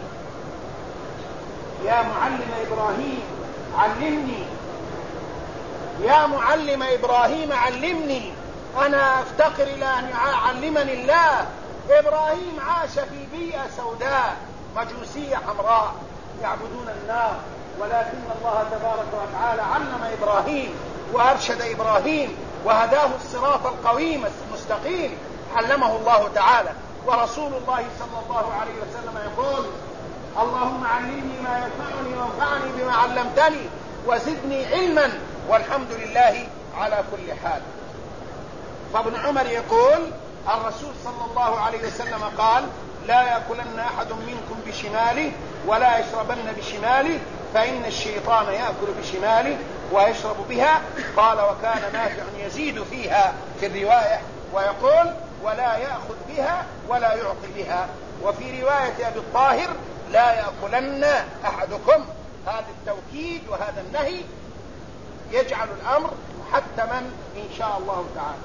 يا معلم إبراهيم علمني، يا معلم إبراهيم علمني، أنا أفتقر إلى أن يعلمني الله. إبراهيم عاش في بيئة سوداء مجوسية حمراء يعبدون النار، ولكن الله تبارك وتعالى علم إبراهيم وأرشد إبراهيم وهداه الصراط القويم المستقيم، علمه الله تعالى. ورسول الله صلى الله عليه وسلم يقول: اللهم علمني ما ينفعني وانفعني بما علمتني وزدني علما، والحمد لله على كل حال. فابن عمر يقول: الرسول صلى الله عليه وسلم قال: لا يأكلن أحد منكم بشماله ولا يشربن بشماله، فإن الشيطان يأكل بشماله ويشرب بها. قال: وكان نافع يزيد فيها في الرواية ويقول: ولا يأخذ بها ولا يعطي بها. وفي رواية أبي الطاهر: لا يأكلن أحدكم. هذا التوكيد وهذا النهي يجعل الأمر محتما إن شاء الله تعالى.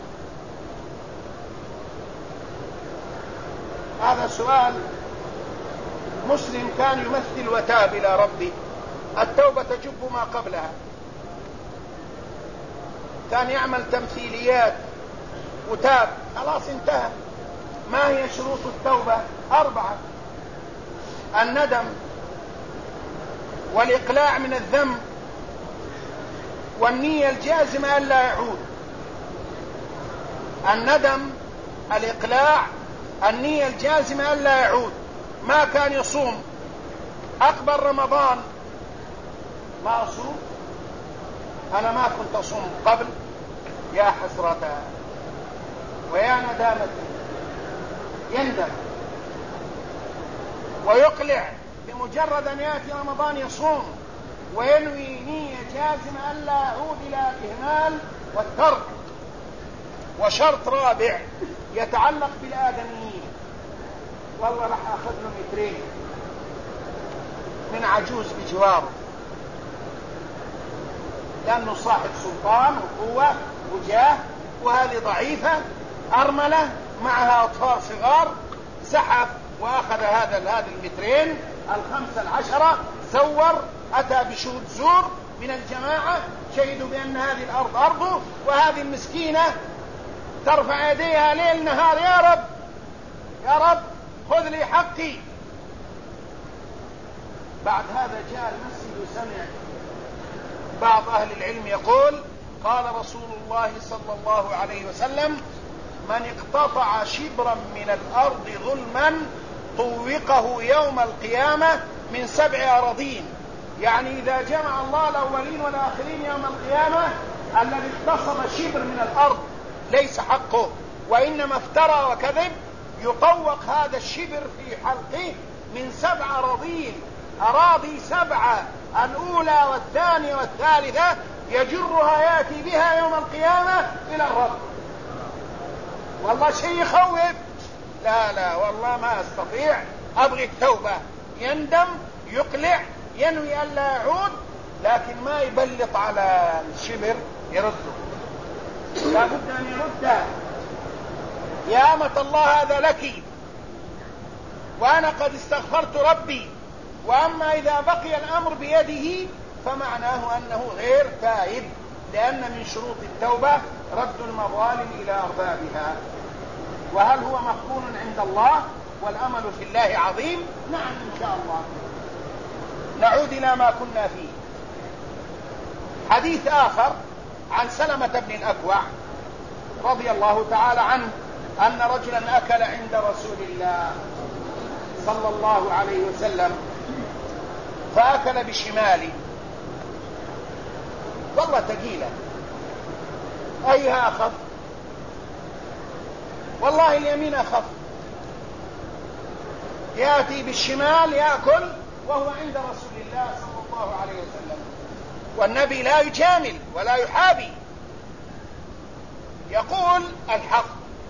هذا سؤال مسلم كان يمثل وتاب إلى ربه. التوبة تجب ما قبلها. كان يعمل تمثيليات وتاب، خلاص انتهى. ما هي شروط التوبة؟ 4: الندم والإقلاع من الذنب والنية الجازمة ألا يعود. الندم، الإقلاع، النية الجازمة ألا يعود. ما كان يصوم، أقبل رمضان ما أصوم، أنا ما كنت أصوم قبل، يا حسرة ويا ندامتي. يندم ويقلع بمجرد أن يأتي رمضان يصوم، وينوي نية جازمة ألا يعود إلى الإهمال والترك. وشرط رابع يتعلق بالآدميين. والله راح أخذ له مترين من عجوز بجواره، لأنه صاحب سلطان وقوة وجاه، وهذه ضعيفة أرملة معها أطفال صغار. سحب وأخذ هذا المترين 15 زور، أتى بشهود زور من الجماعة شهدوا بأن هذه الأرض أرضه، وهذه المسكينة ترفع يديها ليل نهار: يا رب يا رب خذ لي حقي. بعد هذا جاء المسجد وسمع بعض أهل العلم يقول: قال رسول الله صلى الله عليه وسلم: من اقتطع شبرا من الأرض ظلما طوقه يوم القيامة من 7 أراضين. يعني إذا جمع الله الأولين والآخرين يوم القيامة، الذي اغتصب شبر من الأرض ليس حقه وإنما افترى وكذب، يطوق هذا الشبر في حلقه من 7 أراضين، أراضي 7، الأولى والثانية والثالثة، يجرها يأتي بها يوم القيامة إلى الرب. والله شيء يخوف. لا والله ما أستطيع، أبغي التوبة. يندم، يقلع، ينوي ألا يعود، لكن ما يبلط على الشبر، يرده، لا بد أن يرده. يا أمة الله هذا لك، وأنا قد استغفرت ربي، وأما إذا بقي الأمر بيده فمعناه أنه غير تائب، لأن من شروط التوبة رد المظالم إلى أربابها. وهل هو مقبول عند الله والأمل في الله عظيم؟ نعم إن شاء الله. نعود إلى ما كنا فيه. حديث آخر عن سلمة بن الأكوع رضي الله تعالى عنه أن رجلا أكل عند رسول الله صلى الله عليه وسلم، فأكل بشماله. والله ثقيلة، أيها أخف؟ والله اليمين أخف. يأتي بالشمال يأكل وهو عند رسول الله صلى الله عليه وسلم، والنبي لا يجامل ولا يحابي، يقول الحق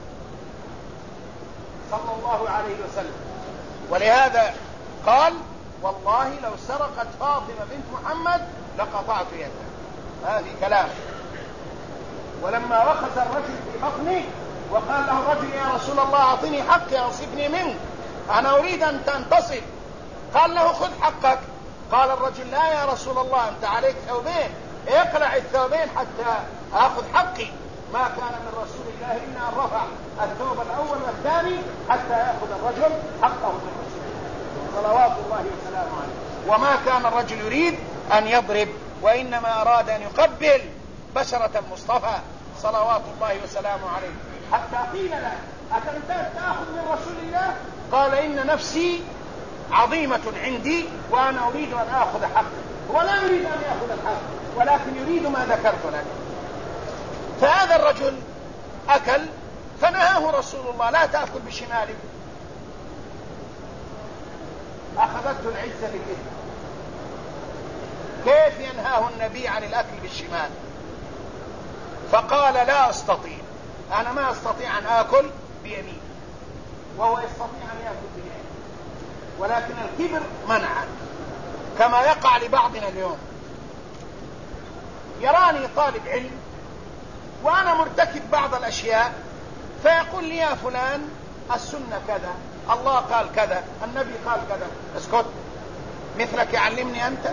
صلى الله عليه وسلم. ولهذا قال: والله لو سرقت فاطمة بنت محمد لقطعت يده. هذه كلام. ولما وخز الرجل في بطنه وقال له الرجل: يا رسول الله أعطني حقي أنصفني منك، أنا أريد أن تنتصر. قال له: خذ حقك. قال الرجل: لا يا رسول الله، أنت عليك ثوبين، اقلع الثوبين حتى أخذ حقي. ما كان من رسول الله إلا أن رفع الثوب الأول والثاني حتى يأخذ الرجل حقه من رسول الله. صلوات الله وسلامه عليه. وما كان الرجل يريد أن يضرب، وإنما أراد أن يقبل بشرة المصطفى صلوات الله وسلامه عليه. حتى قيل له: أتنتهي تأخذ من رسول الله؟ قال: إن نفسي عظيمة عندي وأنا أريد أن آخذ حقه. هو لا يريد أن يأخذ الحق، ولكن يريد ما ذكرت لك. فهذا الرجل أكل، فنهاه رسول الله: لا تأكل بشمالك. أخذته العزة لكده. كيف ينهاه النبي عن الأكل بالشمال؟ فقال: لا أستطيع، أنا ما أستطيع أن آكل بيمين، وهو يستطيع أن يأكل بيمين، ولكن الكبر منعه، كما يقع لبعضنا اليوم. يراني طالب علم وأنا مرتكب بعض الأشياء، فيقول لي: يا فلان السنة كذا، الله قال كذا، النبي قال كذا. اسكت، مثلك يعلمني أنت؟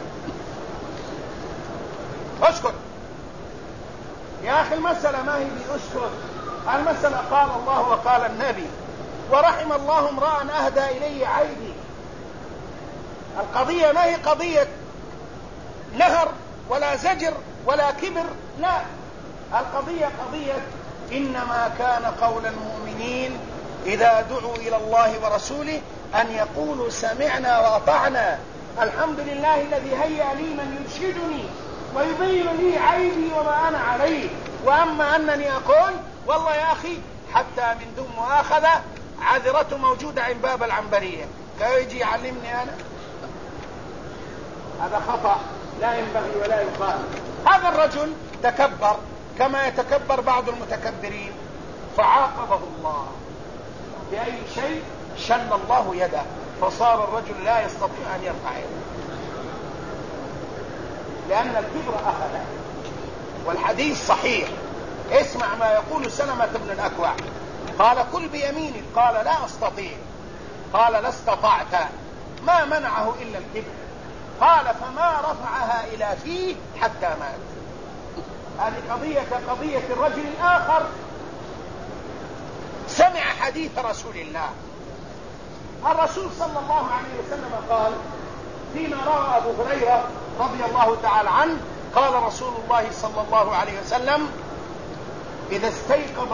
اسكت يا أخي. المسألة ما هي بأسكت، المسألة قال الله وقال النبي، ورحم الله امرأ أهدى إلي عيبي. القضية ما هي قضية نهر ولا زجر ولا كبر، لا، القضية قضية إنما كان قول المؤمنين إذا دعوا إلى الله ورسوله أن يقولوا: سمعنا وأطعنا. الحمد لله الذي هيأ لي من يرشدني ويبين لي عيبي وما أنا عليه. وأما أنني أقول: والله يا أخي، حتى من دون مؤاخذة، عذرته موجودة عند باب العنبرية، كيجي يعلمني أنا؟ هذا خطأ لا ينبغي ولا يقال. هذا الرجل تكبر كما يتكبر بعض المتكبرين، فعاقبه الله بأي شيء؟ شل الله يده، فصار الرجل لا يستطيع أن يرفع يده، لأن الكبر أخذه. والحديث صحيح. اسمع ما يقول سلمة بن الأكوع: قال: كل بيمينك. قال: لا أستطيع. قال: لا استطعت. ما منعه إلا الكبر. قال: فما رفعها إلى فيه حتى مات. هذه قضية كقضية الرجل الآخر سمع حديث رسول الله. الرسول صلى الله عليه وسلم قال فيما روى أبو هريرة رضي الله تعالى عنه: قال رسول الله صلى الله عليه وسلم: إذا استيقظ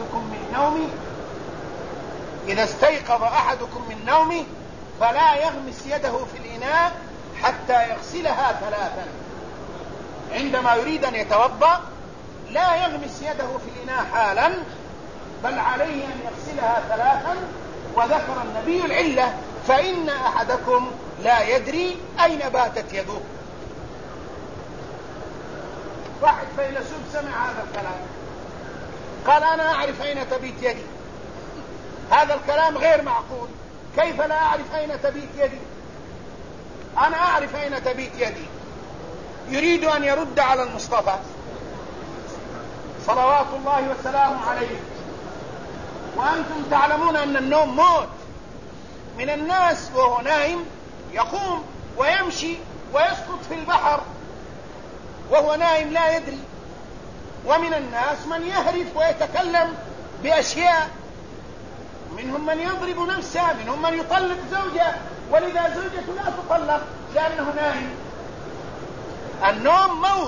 أحدكم من نومه فلا يغمس يده في الإناء حتى يغسلها 3. عندما يريد أن يتوضأ لا يغمس يده في الإناء حالا، بل عليه أن يغسلها 3. وذكر النبي العلة: فإن أحدكم لا يدري أين باتت يده. واحد فيلسوف سمع هذا الكلام قال: أنا أعرف أين تبيت يدي. هذا الكلام غير معقول. كيف لا أعرف أين تبيت يدي؟ أنا أعرف أين تبيت يدي. يريد أن يرد على المصطفى صلوات الله وسلامه عليه. وأنتم تعلمون أن النوم موت. من الناس وهو نائم يقوم ويمشي ويسقط في البحر وهو نائم لا يدري. ومن الناس من يهرف ويتكلم بأشياء، منهم من يضرب نفسه، منهم من يطلق زوجه، ولذا زوجته لا تطلق لأنه نائم. النوم موت.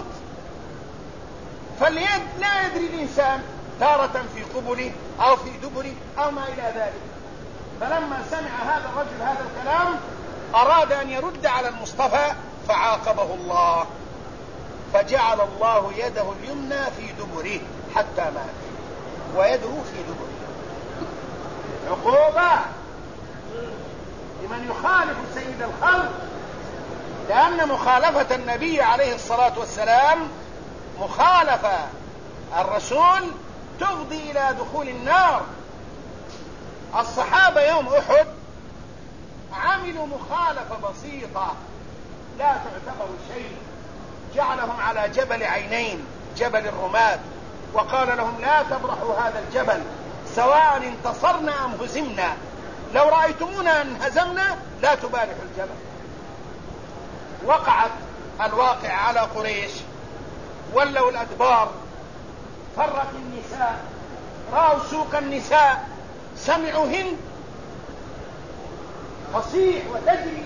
فاليد لا يدري الإنسان، تارة في قبله أو في دبره أو ما إلى ذلك. فلما سمع هذا الرجل هذا الكلام أراد أن يرد على المصطفى فعاقبه الله، فجعل الله يده اليمنى في دبره حتى مات، ويده في دبره. عقوبة لمن يخالف سيد الخلق، لأن مخالفة النبي عليه الصلاة والسلام مخالفة الرسول تفضي إلى دخول النار. الصحابة يوم أحد عملوا مخالفة بسيطة لا تعتبر شيء. جعلهم على جبل عينين، جبل الرماد، وقال لهم: لا تبرحوا هذا الجبل سواء انتصرنا أم هزمنا. لو رأيتمونا انهزمنا لا تبارحوا الجبل. وقعت الواقع على قريش، ولوا الأدبار، فرت النساء، رأوا سوق النساء، سمعوا هند، تصيح وتجري.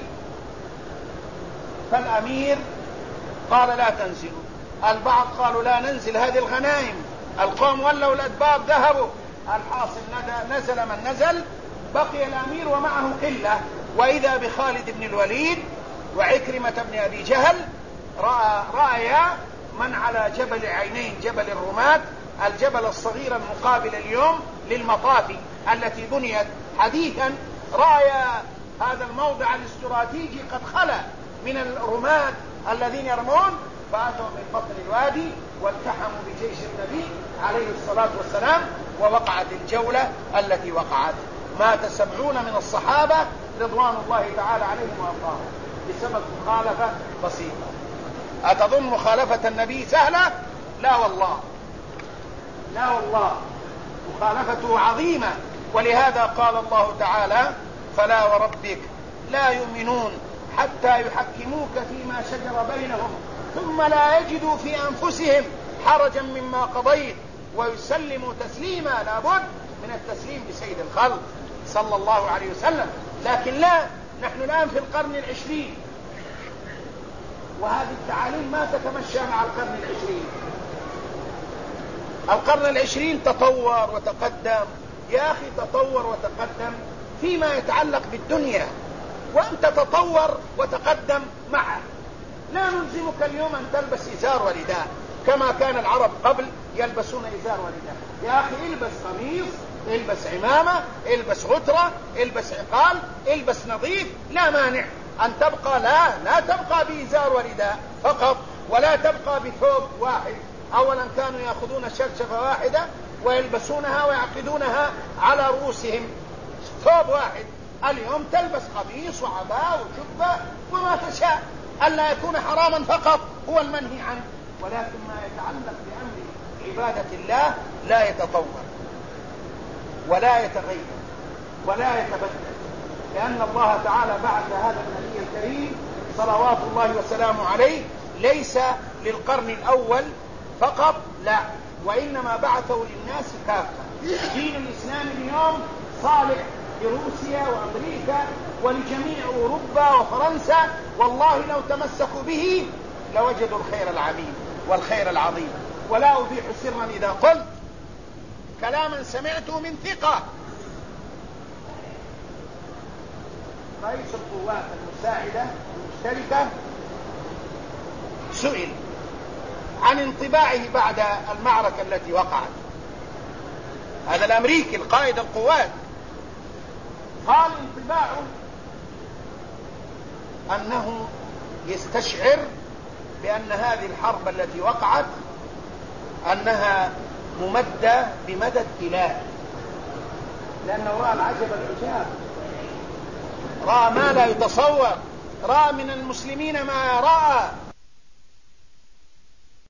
فالأمير قال لا تنزلوا. البعض قالوا لا ننزل، هذه الغنائم، القوم ولوا الأدباب ذهبوا. الحاصل نزل من نزل، بقي الأمير ومعه قلة، وإذا بخالد بن الوليد وعكرمة بن أبي جهل رأيا من على جبل عينين، جبل الرماة، الجبل الصغير المقابل اليوم للمطافي التي بنيت حديثا. رأيا هذا الموضع الاستراتيجي قد خلا من الرماة الذين يرمون، فأتوا من بطن الوادي والتحموا بجيش النبي عليه الصلاة والسلام، ووقعت الجولة التي وقعت. مات 70 من الصحابة رضوان الله تعالى عليهم وأرضاهم بسبب مخالفة بسيطة. أتظن مخالفة النبي سهلة؟ لا والله، لا والله، مخالفته عظيمة. ولهذا قال الله تعالى: فلا وربك لا يؤمنون حتى يحكموك فيما شجر بينهم ثم لا يجدوا في أنفسهم حرجا مما قضيت ويسلموا تسليما. لابد من التسليم بسيد الخلق صلى الله عليه وسلم. لكن لا، نحن الآن في القرن 20، وهذه التعاليم ما تتمشى مع القرن 20. القرن 20 تطور وتقدم. يا أخي تطور وتقدم فيما يتعلق بالدنيا، وأنت تطور وتقدم معه. لا نلزمك اليوم أن تلبس إزار ورداء كما كان العرب قبل يلبسون إزار ورداء. يا أخي البس قميص، البس عمامة، البس غترة، البس عقال، البس نظيف، لا مانع أن تبقى. لا تبقى بإزار ورداء فقط، ولا تبقى بثوب واحد. أولا كانوا يأخذون شرشفة واحدة ويلبسونها ويعقدونها على رؤوسهم، ثوب واحد. اليوم تلبس قميص وعباء وجبة وما تشاء. ألا يكون حراما فقط هو المنهي عنه، ولكن ما يتعلق بأمر عبادة الله لا يتطور ولا يتغير ولا يتبدل، لأن الله تعالى بعث هذا النبي الكريم صلوات الله وسلامه عليه ليس للقرن الأول فقط، لا، وإنما بعثه للناس كافة. دين الإسلام اليوم صالح لروسيا وأمريكا ولجميع أوروبا وفرنسا، والله لو تمسكوا به لوجدوا الخير العميم والخير العظيم. ولا أبيح سرا إذا قلت كلاما سمعته من ثقة. رئيس القوات المساعدة المشتركة سئل عن انطباعه بعد المعركة التي وقعت. هذا الأمريكي القائد القوات قال انطباعه أنه يستشعر بأن هذه الحرب التي وقعت أنها ممدة بمدد إله، لأنه رأى العجب العجاب، رأى ما لا يتصور، رأى من المسلمين ما رأى